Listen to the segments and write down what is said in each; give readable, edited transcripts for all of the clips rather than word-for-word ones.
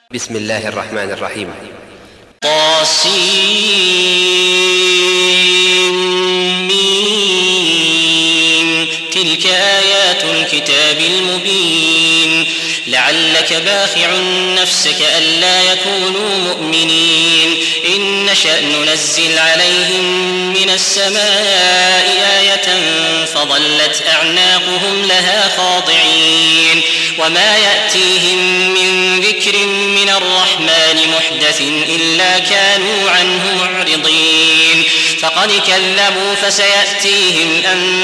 بسم الله الرحمن الرحيم. طاسين تلك آيات الكتاب المبين لعلك باخع نفسك ألا يكونوا مؤمنين إن نشأ ننزل عليهم من السماء آية فظلت أعناقهم لها خاضعين وما يأتيهم من ذكر من الرحمن محدث إلا كانوا عنه معرضين فقد كذبوا فسيأتيهم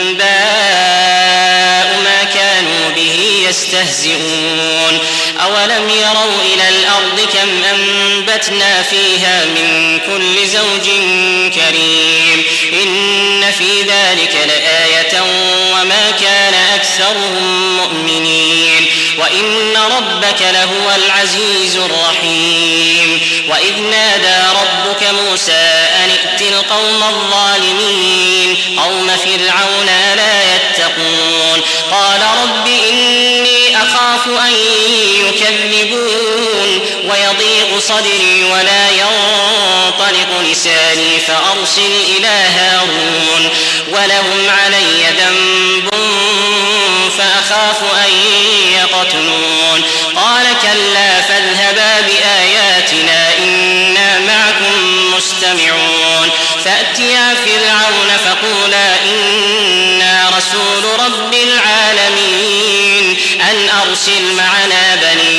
أنباء ما كانوا به يستهزئون أولم يروا إلى الأرض كم أنبتنا فيها من كل زوج كريم إن في ذلك لآية وما كان أكثرهم مؤمنين وإن ربك لهو العزيز الرحيم وإذ نادى ربك موسى أن ائت القوم الظالمين قوم فرعون لا يتقون قال رب إني أخاف أن يكذبون ويضيق صدري ولا ينطلق لساني فأرسل إلى هارون ولهم علي ذنب فأخاف أن يقتلون قال كلا فاذهبا بآياتنا إنا معكم مستمعون فأتيا فرعون فقولا إنا رسول رب العالمين أن أرسل معنا بني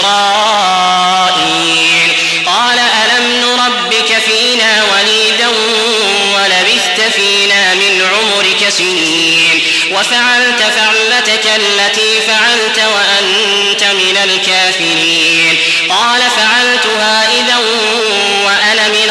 إسرائيل قال ألم نربك فينا وليدا ولبثت فينا من عمرك سنين وفعلت فعلتك التي فعلت وأنت من الكافرين قال فعلتها إذا وأنا من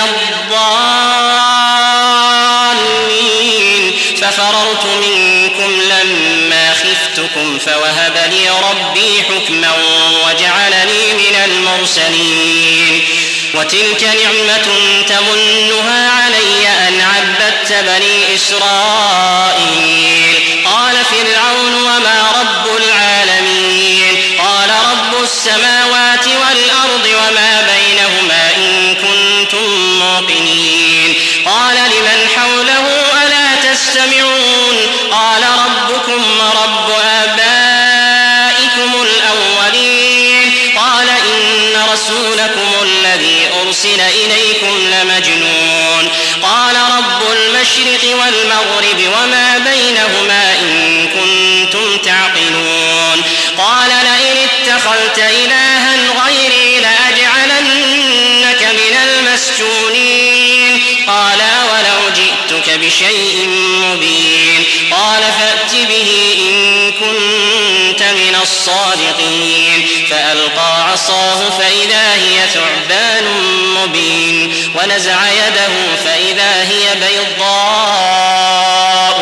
الضالين ففررت منكم لما خفتكم فوهب لي ربي حكما وجعلني من المرسلين وتلك نعمة تمنها علي أن عبدت بني إسرائيل قال فرعون وما رب العالمين قال رب السماوات والأرض وما بينهما إن كنتم موقنين قال لمن حوله ألا تستمعون قال ربكم ورب آبائكم الأولين قال إن رسولكم الذي أرسل إليكم لمجنون قال رب المشرق والمغرب وما بينهما إن كنتم تعقلون قال لئن اتخذت إلها غيري لأجعلنك من المسجونين قال ولو جئتك بشيء مبين قال فأت به إن كنت من الصادقين فألقى عصاه فإذا هي ثعبان مبين ونزع يده فإذا هي بيضاء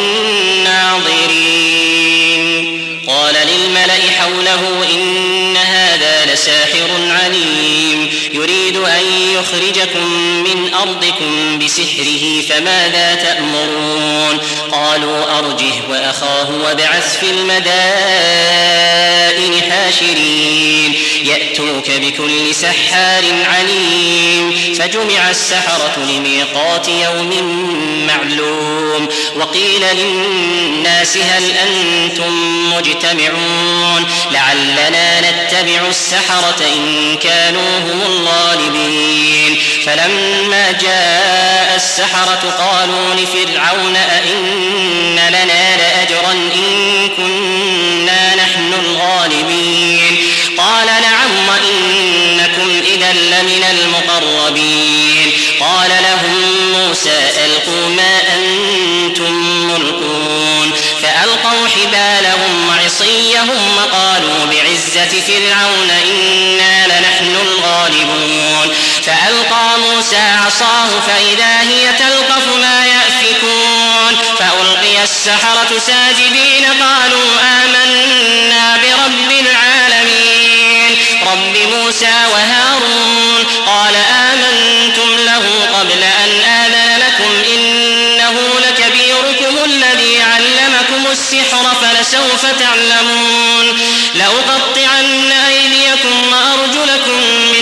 للناظرين قال للملأ حوله إن هذا لساحر عليم يريد أن يخرجكم من أرضكم بسحره فماذا تأمرون قالوا أرجه وأخاه وابعث في المدائن حاشرين يأتوك بكل سحار عليم فجمع السحرة لميقات يوم معلوم وقيل للناس هل أنتم مجتمعون لعلنا نتبع السحرة إن كانوا هم الغالبين فلما جاء السحرة قالوا لفرعون أئن لنا لأجرا إن كنا نحن الغالبين قال نعم وإنكم إذا لمن المقربين قال لهم موسى ألقوا ما أنتم ملقون فألقوا حبالهم وعصيهم وقالوا بعزة فرعون إنا لنحن الغالبون فألقى موسى عصاه فإذا هي تلقف ما يأفكون فألقي السحرة ساجدين قالوا آمنا برب العالمين رب موسى وهارون قال آمنتم له قبل أن آذن لكم إنه لكبيركم الذي علمكم السحر فلسوف تعلمون لأقطعن أيديكم وأرجلكم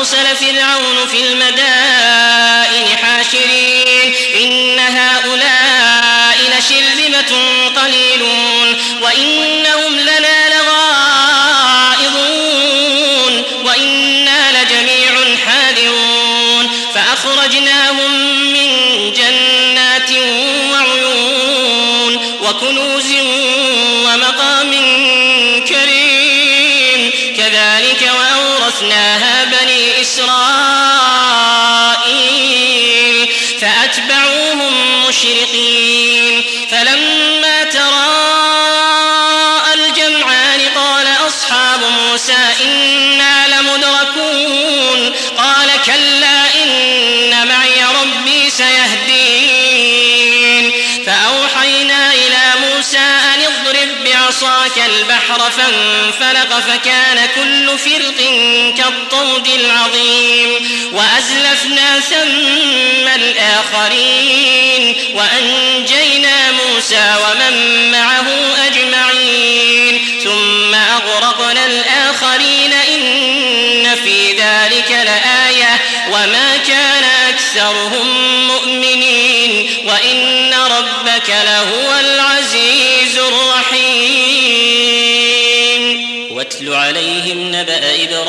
فأرسل فرعون في المدائن حاشرين إن هؤلاء لشرذمة قليلون وإنهم لنا لغائظون وإنا لجميع حاذرون فأخرجناهم من جنات وعيون وكنوز ومقام كريم كذلك وأورثناها بني إسرائيل فأتبعوهم مشرقين فلما تراءى الجمعان قال أصحاب موسى إنا لمدركون قال كلا إن معي ربي سيهدين فأوحينا إلى موسى أن اضرب بعصاك البحر فانفلق فكان كل فرق كالطود العظيم وأزلفنا ثم الآخرين وأنجينا موسى ومن معه أجمعين ثم أغرقنا الآخرين إن في ذلك لآية وما كان أكثرهم مؤمنين وإن ربك لهو العزيز الرحيم واتل عليهم نبأ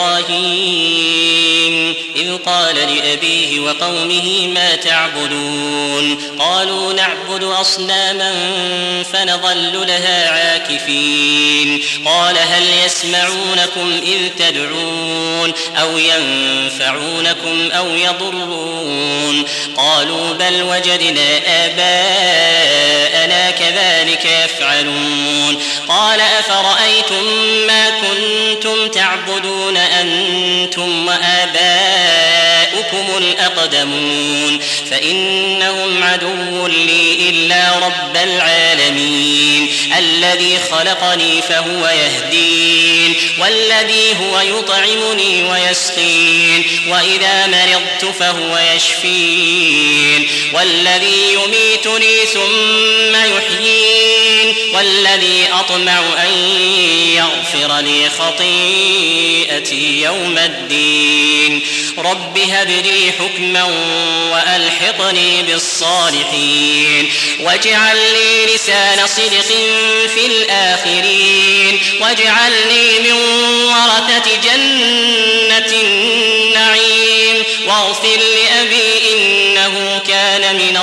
إبراهيم إذ قال لأبيه وقومه ما تعبدون قالوا نعبد أصناما فنظل لها عاكفين قال هل يسمعونكم إذ تدعون أو ينفعونكم أو يضرون قالوا بل وجدنا آباءنا كذلك يفعلون قال أفرأيتم ما كنتم تعبدون أنتم وآباؤكم الأقدمون فإنهم عدو لي إلا رب العالمين الذي خلقني فهو يهدين والذي هو يطعمني ويسقين وإذا مرضت فهو يشفين والذي يميتني ثم يحيين والذي أطمع أن يغفر لي خطيئتي يوم الدين رب هب لي حكما وألحقني بالصالحين واجعل لي لسان صدق في الآخرين واجعلني من ورثة جنة النعيم واغفر لأبي إنه كان من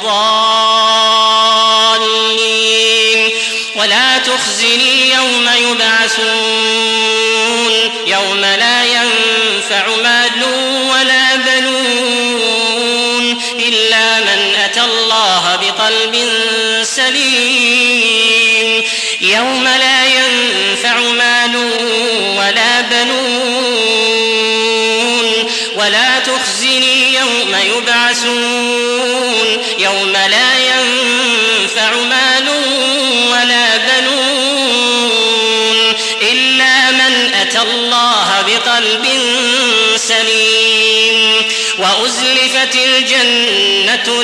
الضالين ولا تخزني يوم يبعثون يوم لا ينفع مال ولا بنون إلا من أتى الله بقلب سليم يوم لا ينفع مال ولا بنون ولا تخزني يوم يبعثون يوم لا ينفع مال ولا بنون إلا من أتى الله بقلب سليم وأزلفت الجنة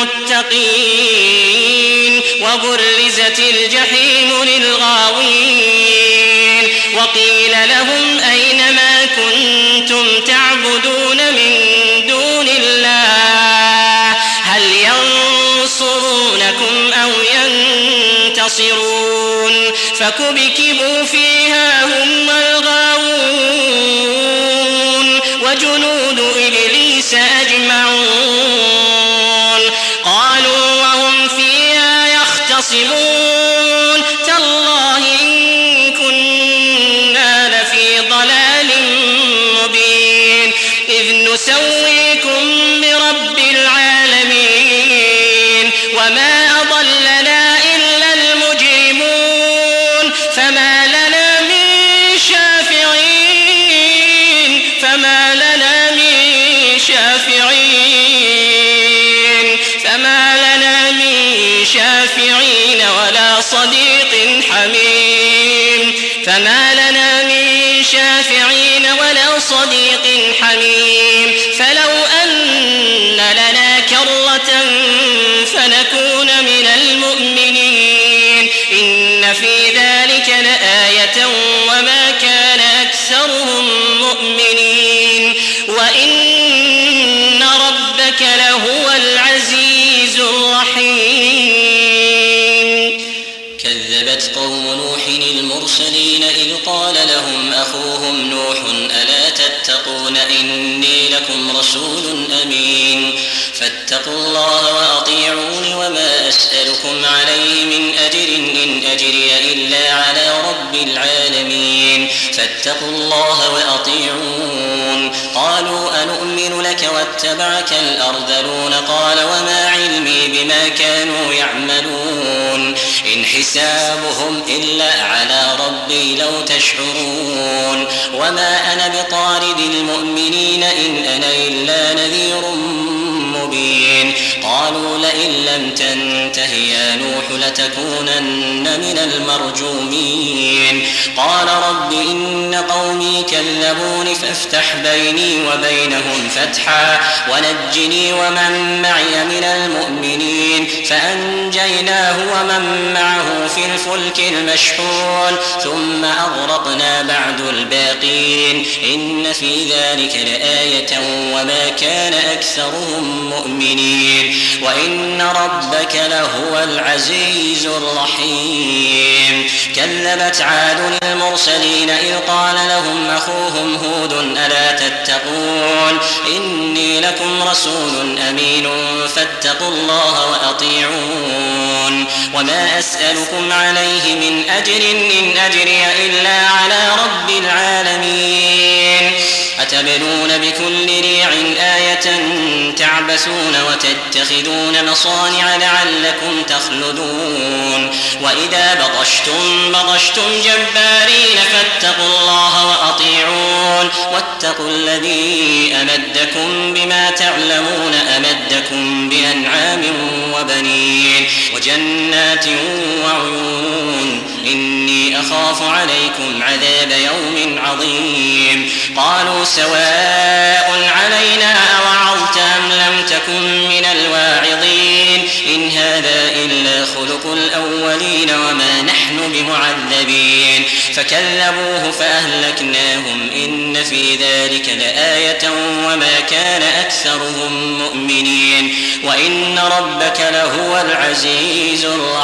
للمتقين وبرزت الجحيم للغاوين وقيل لهم أين ما كنتم تعبدون من دون الله هل ينصرونكم أو ينتصرون فكبكبوا فيها هم والغاوون وجنود إبليس أجمعون قالوا وهم فيها يختصمون تالله إن كنا لفي ضلال مبين إذ نسويكم برب العالمين وما أضلنا إلا المجرمون فما لنا من شافعين ولا صديق حميم فلو أن لنا كرة فنكون من المؤمنين إن في ذلك لآية وما كان أكثرهم مؤمنين وإن المرسلين إذ قال لهم أخوهم نوح ألا تتقون إني لكم رسول أمين فاتقوا الله وأطيعون وما أسألكم عليه من أجر إن أجري إلا على رب العالمين فاتقوا الله وأطيعون قالوا أنؤمن لك واتبعك الأرذلون قال وما علمي بما كانوا يعملون إن حسابهم إلا على ربي لو تشعرون وما أنا بطارد المؤمنين إن أنا إلا نذير مبين قالوا لئن لم تنته يا نوح لتكونن من المرجومين قال رب إن قومي كذبون فافتح بيني وبينهم فتحا ونجني ومن معي من المؤمنين فأنجيناه ومن معه في الفلك المشحون ثم أغرقنا بعد الباقين إن في ذلك لآية وما كان أكثرهم مؤمنين وإن ربك لهو العزيز الرحيم كذبت عاد المرسلين إذ قال لهم أخوهم هود ألا تتقون إني لكم رسول أمين فاتقوا الله وأطيعون وما أسألكم عليه من أجر إن أجري إلا على رب العالمين أتبنون بكل ريع آية تعبثون وتتخذون مصانع لعلكم تخلدون وإذا بطشتم جبارين فاتقوا الله وأطيعون واتقوا الذي أمدكم بما تعلمون أمدكم بأنعام وبنين وجنات وعيون إني أخاف عليكم عذاب يوم عظيم قالوا سواء علينا أوعظت أم لم تكن من الواعظين إن هذا إلا خلق الأولين وما نحن بمعذبين فكذبوه فأهلكناهم إن في ذلك لآية وما كان أكثرهم مؤمنين وإن ربك لهو العزيز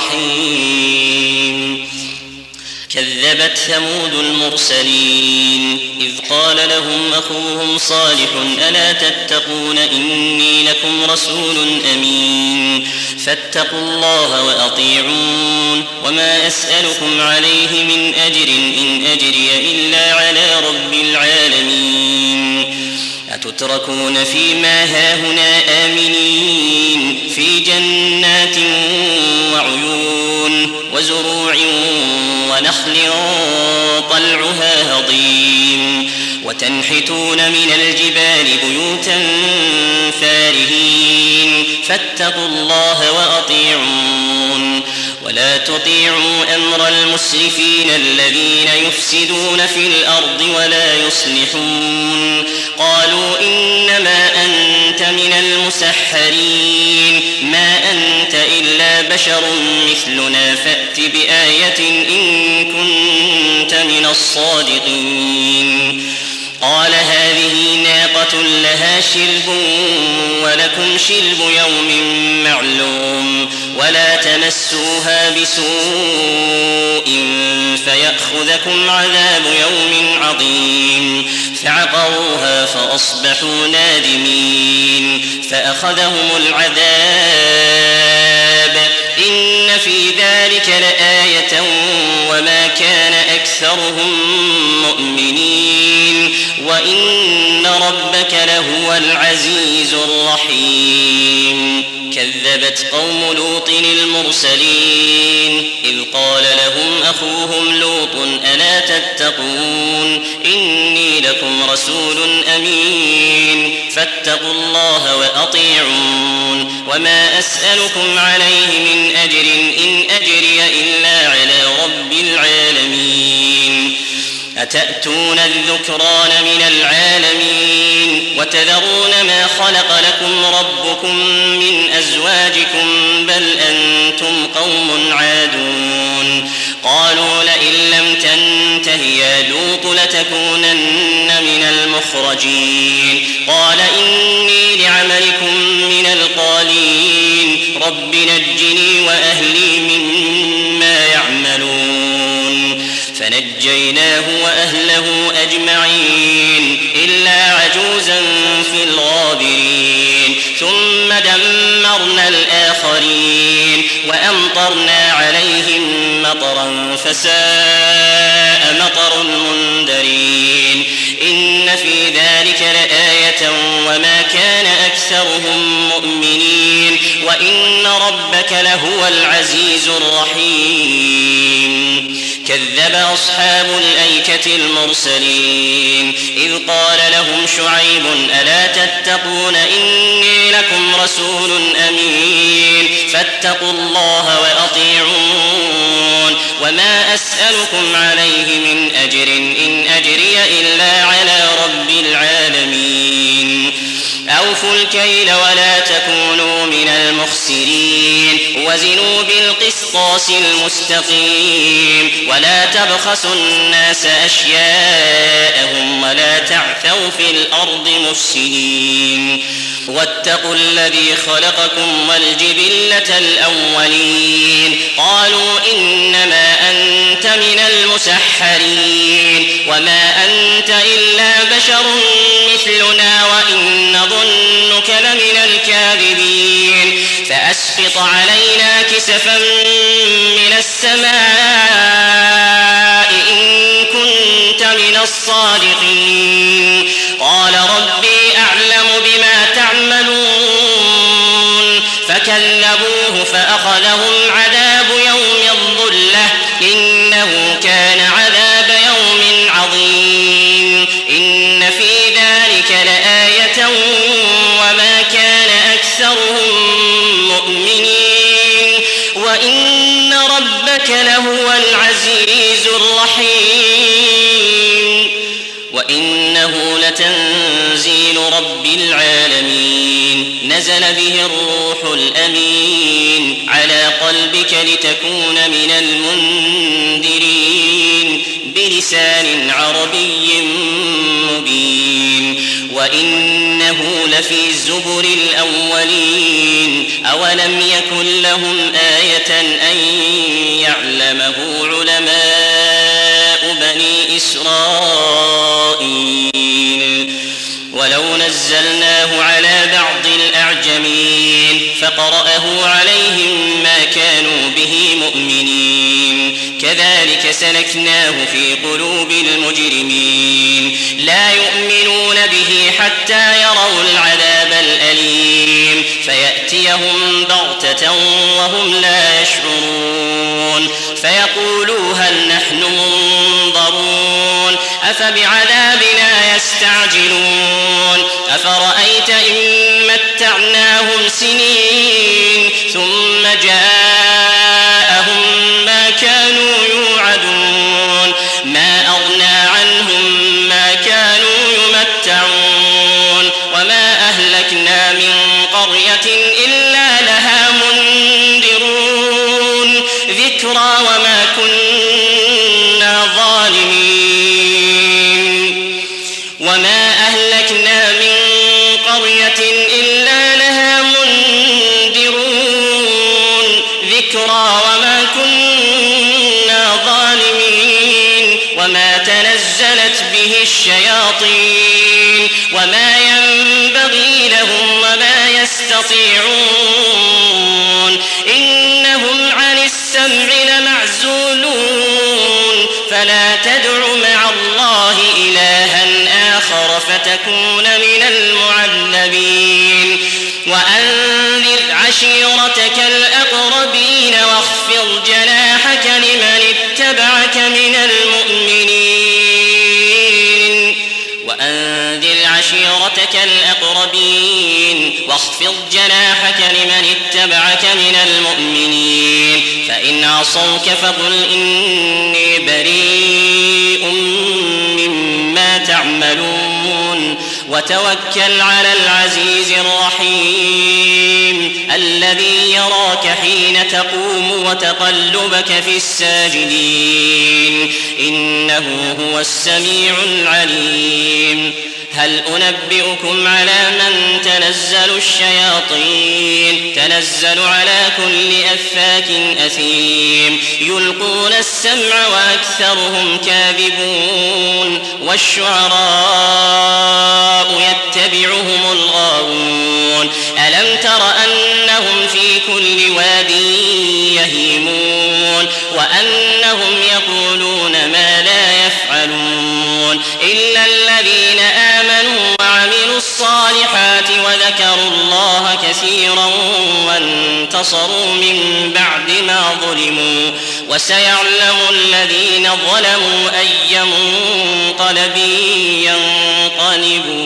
الرحيم كذبت ثمود المرسلين إذ قال لهم أخوهم صالح ألا تتقون إني لكم رسول أمين فاتقوا الله وأطيعون وما أسألكم عليه من أجر إن أجري إلا على رب العالمين أتتركون فيما هاهنا آمنين في جنات وعيون وزروع ونخل طلعها هضيم وتنحتون من الجبال بيوتا فارهين فاتقوا الله وأطيعون ولا تطيعوا أمر المسرفين الذين يفسدون في الأرض ولا يصلحون قالوا إنما أنت من المسحرين ما أنت إلا بشر مثلنا فأت بآية إن كنت من الصادقين قال هذه ناقة لها شرب ولكم شرب يوم معلوم ولا تمسوها بسوء فيأخذكم عذاب يوم عظيم فعقروها فأصبحوا نادمين فأخذهم العذاب إن في ذلك لآية وما كان أكثرهم مؤمنين وإن ربك لهو العزيز الرحيم كذبت قوم لوط المرسلين إذ قال لهم أخوهم لوط ألا تتقون إني لكم رسول أمين فاتقوا الله وأطيعون وما أسألكم عليه من أجر إن أجري إلا على رب العالمين أتأتون الذكران من العالمين وتذرون ما خلق لكم ربكم من أزواجكم بل أنتم قوم عادون قالوا لئن لم تنته يا لوط لتكونن من المخرجين قال إني لعملكم من القالين رب نجني وأهلي مما يعملون فنجيناه وأهله أجمعين إلا عجوزا في الغابرين ثم دمرنا الآخرين وأمطرنا عليهم مطرا فساء مطر المنذرين إن في ذلك لآية وما كان أكثرهم مؤمنين وإن ربك لهو العزيز الرحيم كذب أصحاب الأيكة المرسلين إذ قال لهم شعيب ألا تتقون إني لكم رسول أمين فاتقوا الله وأطيعون وما أسألكم عليه من أجر إن أجري إلا على رب العالمين أوفوا الكيل ولا تكونوا من المخسرين وزنوا بالقسطاس المستقيم ولا تبخسوا الناس أشياءهم ولا تعثوا في الأرض مفسدين واتقوا الذي خلقكم والجبلة الأولين قالوا إنما أنت من المسحرين وما أنت إلا بشر مثلنا وإن نظنك لمن الكاذبين فأسقط علينا كسفا من السماء إن كنت من الصادقين قال ربي أعلم بما تعملون فكذبوه فأخذهم عذاب يوم الظلة إنه كان عذاب يوم عظيم إن في ذلك لآية وما كان أكثرهم مؤمنين وإن ربك لهو العزيز الرحيم وإنه لتنزيل رب العالمين نزل به الروح الأمين على قلبك لتكون من المنذرين بلسان عربي مبين وإنه لفي الزبر الأولين أولم يكن لهم آية أن يعلمه علماء بني إسرائيل ولو نزلناه على بعض الأعجمين فقرأه عليهم ما كانوا به مؤمنين كذلك سلكناه في قلوب المجرمين لا يؤمنون به حتى يروا العذاب الأليم فيأتيهم بغتة وهم لا يشعرون فيقولوا هل نحن منظرون أفبعذابنا يستعجلون أفرأيت إن متعناهم سنين ثم جاءهم ما كانوا يوعدون ما أغنى عنهم ما كانوا يمتعون وما أهلكنا من قرية إلا لها منذرون ذكرى وما كنا ظالمين وما أهلكنا من قرية إلا لها منذرون ذكرى وما كنا ظالمين وما تنزلت به الشياطين وما ينبغي لهم وما يستطيعون إنهم عن السمع لمعزولون فلا تدع مع الله إلها آخر فتكون من المعذبين وأنذر عشيرتك الأقربين واخفض جناحك لمن اتبعك من المؤمنين وأنذر عشيرتك الأقربين واخفض جناحك لمن اتبعك من المؤمنين فإن عصوك فقل إني بريء مما تعملون وتوكل على العزيز الرحيم الذي يراك حين تقوم وتقلبك في الساجدين إنه هو السميع العليم هل أنبئكم على من تنزل الشياطين تنزل على كل أفاك أثيم يلقون السمع وأكثرهم كاذبون والشعراء يتبعهم الغاوون ألم تر أنهم في كل واد يهيمون وأنهم يقولون ما لا يفعلون إلا الذين آمنوا وعملوا الصالحات وذكروا الله كثيرا وانتصروا من بعد ما ظلموا وسيعلم الذين ظلموا أي منقلب ينقلبون